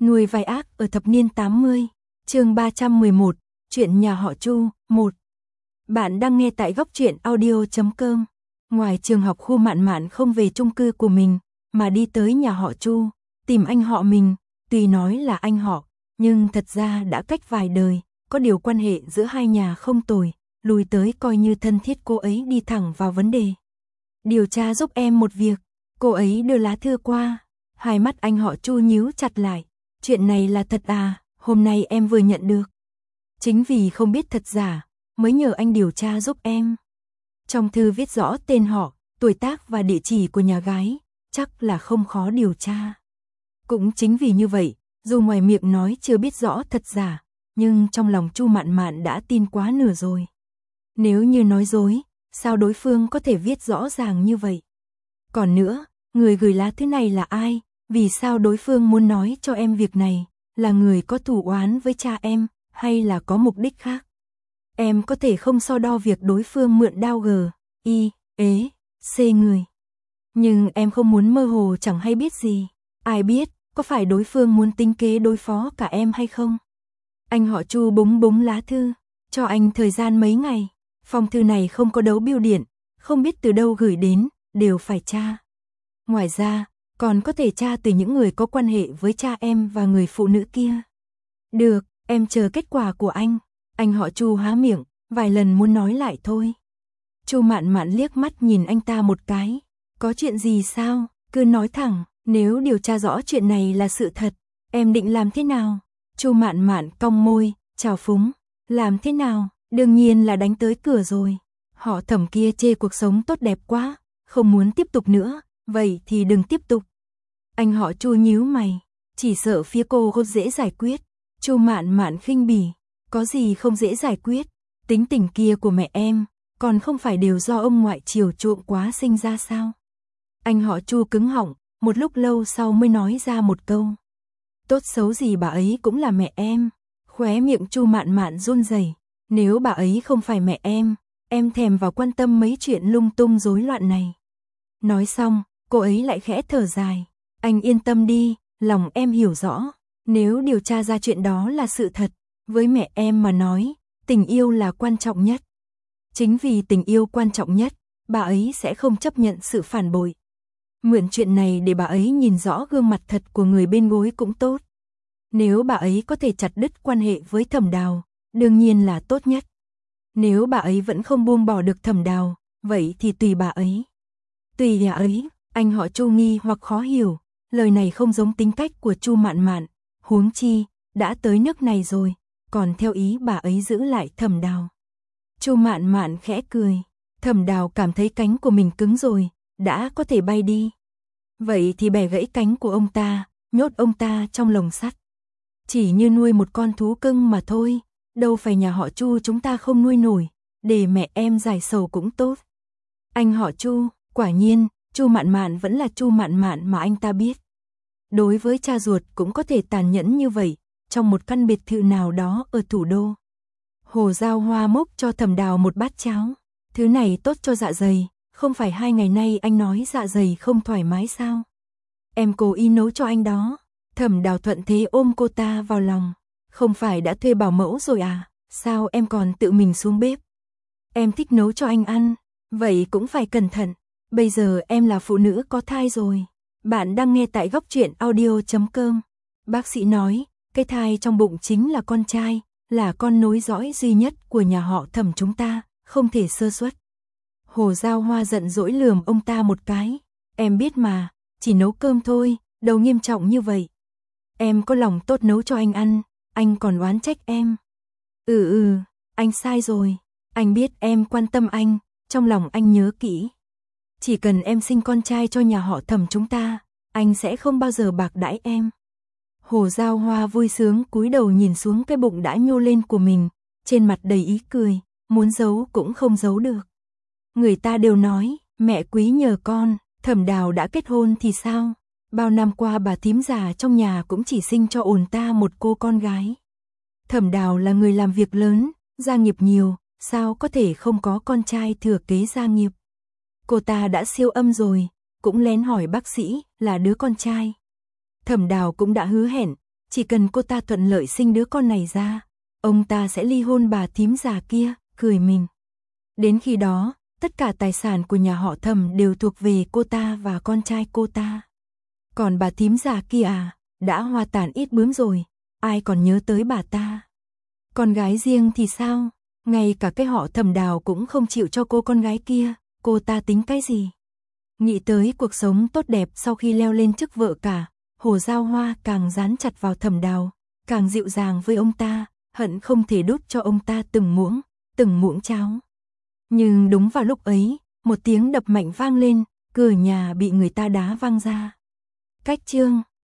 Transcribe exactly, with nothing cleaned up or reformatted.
Nuôi vai ác ở thập niên tám mươi, chương ba trăm mười một, chuyện nhà họ Chu, một. Bạn đang nghe tại góc truyện audio chấm com. Ngoài trường học Khu Mạn Mạn không về chung cư của mình, mà đi tới nhà họ Chu, tìm anh họ mình, tuy nói là anh họ, nhưng thật ra đã cách vài đời, có điều quan hệ giữa hai nhà không tồi, lùi tới coi như thân thiết. Cô ấy đi thẳng vào vấn đề. Điều tra giúp em một việc. Cô ấy đưa lá thư qua, hai mắt anh họ Chu nhíu chặt lại. Chuyện này là thật à, hôm nay em vừa nhận được. Chính vì không biết thật giả, mới nhờ anh điều tra giúp em. Trong thư viết rõ tên họ, tuổi tác và địa chỉ của nhà gái, chắc là không khó điều tra. Cũng chính vì như vậy, dù ngoài miệng nói chưa biết rõ thật giả, nhưng trong lòng Chu Mạn Mạn đã tin quá nửa rồi. Nếu như nói dối, sao đối phương có thể viết rõ ràng như vậy? Còn nữa, người gửi lá thư này là ai? Vì sao đối phương muốn nói cho em việc này? Là người có thù oán với cha em, hay là có mục đích khác? Em có thể không so đo việc đối phương mượn đao gờ, y, ế, c người. Nhưng em không muốn mơ hồ chẳng hay biết gì. Ai biết, có phải đối phương muốn tính kế đối phó cả em hay không? Anh họ Chu búng búng lá thư, cho anh thời gian mấy ngày. Phong thư này không có dấu bưu điện, không biết từ đâu gửi đến, đều phải tra. Ngoài ra, còn có thể tra từ những người có quan hệ với cha em và người phụ nữ kia. Được, em chờ kết quả của anh. Anh họ Chu há miệng, vài lần muốn nói lại thôi. Chu Mạn Mạn liếc mắt nhìn anh ta một cái. Có chuyện gì sao? Cứ nói thẳng, nếu điều tra rõ chuyện này là sự thật, em định làm thế nào? Chu Mạn Mạn cong môi, chào phúng. Làm thế nào? Đương nhiên là đánh tới cửa rồi. Họ Thẩm kia chê cuộc sống tốt đẹp quá, không muốn tiếp tục nữa, vậy thì đừng tiếp tục. Anh họ Chu nhíu mày, chỉ sợ phía cô không dễ giải quyết. Chu Mạn Mạn khinh bỉ, có gì không dễ giải quyết? Tính tình kia của mẹ em, còn không phải đều do ông ngoại chiều chuộng quá sinh ra sao? Anh họ Chu cứng họng, một lúc lâu sau mới nói ra một câu. Tốt xấu gì bà ấy cũng là mẹ em. Khóe miệng Chu Mạn Mạn run rẩy. Nếu bà ấy không phải mẹ em, em thèm vào quan tâm mấy chuyện lung tung rối loạn này. Nói xong, cô ấy lại khẽ thở dài. Anh yên tâm đi, lòng em hiểu rõ. Nếu điều tra ra chuyện đó là sự thật, với mẹ em mà nói, tình yêu là quan trọng nhất. Chính vì tình yêu quan trọng nhất, bà ấy sẽ không chấp nhận sự phản bội. Mượn chuyện này để bà ấy nhìn rõ gương mặt thật của người bên gối cũng tốt. Nếu bà ấy có thể chặt đứt quan hệ với Thẩm Đào, đương nhiên là tốt nhất. Nếu bà ấy vẫn không buông bỏ được Thẩm Đào, vậy thì tùy bà ấy. Tùy bà ấy, anh họ Chu nghi hoặc khó hiểu, lời này không giống tính cách của Chu Mạn Mạn, huống chi, đã tới nước này rồi, còn theo ý bà ấy giữ lại Thẩm Đào. Chu Mạn Mạn khẽ cười, Thẩm Đào cảm thấy cánh của mình cứng rồi, đã có thể bay đi. Vậy thì bẻ gãy cánh của ông ta, nhốt ông ta trong lồng sắt. Chỉ như nuôi một con thú cưng mà thôi, đâu phải nhà họ Chu chúng ta không nuôi nổi, để mẹ em giải sầu cũng tốt. Anh họ Chu, quả nhiên, Chu Mạn Mạn vẫn là Chu Mạn Mạn mà anh ta biết. Đối với cha ruột cũng có thể tàn nhẫn như vậy, trong một căn biệt thự nào đó ở thủ đô. Hồ Giao Hoa múc cho Thẩm Đào một bát cháo. Thứ này tốt cho dạ dày, không phải hai ngày nay anh nói dạ dày không thoải mái sao? Em cố ý nấu cho anh đó. Thẩm Đào thuận thế ôm cô ta vào lòng. Không phải đã thuê bảo mẫu rồi à? Sao em còn tự mình xuống bếp? Em thích nấu cho anh ăn, vậy cũng phải cẩn thận. Bây giờ em là phụ nữ có thai rồi. Bạn đang nghe tại góc truyện audio chấm com. Bác sĩ nói, cái thai trong bụng chính là con trai, là con nối dõi duy nhất của nhà họ Thẩm chúng ta, không thể sơ suất. Hồ Giao Hoa giận dỗi lườm ông ta một cái. Em biết mà, chỉ nấu cơm thôi, đâu nghiêm trọng như vậy. Em có lòng tốt nấu cho anh ăn, anh còn oán trách em. Ừ ừ, anh sai rồi. Anh biết em quan tâm anh, trong lòng anh nhớ kỹ. Chỉ cần em sinh con trai cho nhà họ Thẩm chúng ta, anh sẽ không bao giờ bạc đãi em. Hồ Giao Hoa vui sướng cúi đầu nhìn xuống cái bụng đã nhô lên của mình, trên mặt đầy ý cười, muốn giấu cũng không giấu được. Người ta đều nói, mẹ quý nhờ con, Thẩm Đào đã kết hôn thì sao? Bao năm qua bà thím già trong nhà cũng chỉ sinh cho ổn ta một cô con gái. Thẩm Đào là người làm việc lớn, gia nghiệp nhiều, sao có thể không có con trai thừa kế gia nghiệp? Cô ta đã siêu âm rồi, cũng lén hỏi bác sĩ là đứa con trai. Thẩm Đào cũng đã hứa hẹn, chỉ cần cô ta thuận lợi sinh đứa con này ra, ông ta sẽ ly hôn bà thím già kia, cười mình. Đến khi đó, tất cả tài sản của nhà họ Thẩm đều thuộc về cô ta và con trai cô ta. Còn bà thím già kia à, đã hoa tàn ít bướm rồi, ai còn nhớ tới bà ta. Con gái riêng thì sao, ngay cả cái họ Thẩm Đào cũng không chịu cho cô con gái kia, cô ta tính cái gì. Nghĩ tới cuộc sống tốt đẹp sau khi leo lên chức vợ cả, Hồ Giao Hoa càng dán chặt vào Thẩm Đào, càng dịu dàng với ông ta, hận không thể đút cho ông ta từng muỗng, từng muỗng cháo. Nhưng đúng vào lúc ấy, một tiếng đập mạnh vang lên, cửa nhà bị người ta đá văng ra. Cách chương